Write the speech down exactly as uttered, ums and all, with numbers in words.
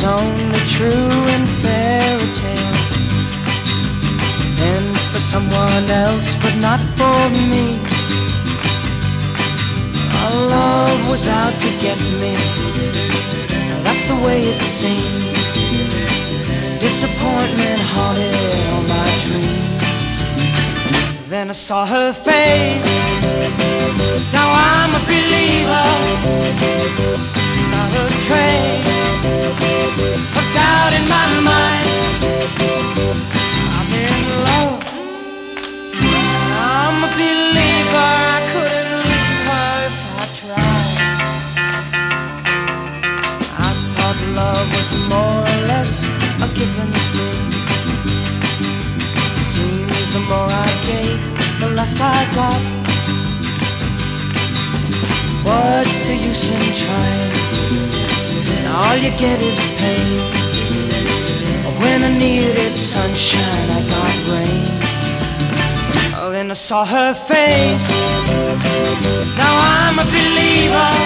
was only true in fairy tales, and for someone else, but not for me. Our love was out to get me, that's the way it seemed. Disappointment haunted all my dreams. Then I saw her face, now I'm a believer. Not a trace of doubt in my mind. I'm in love, I'm a believer. I couldn't leave her if I tried. I thought love was more or less a given thing. Seems the more I gave, the less I got. What's the use in trying? All you get is pain. When I needed sunshine, I got rain. Oh, then I saw her face, now I'm a believer.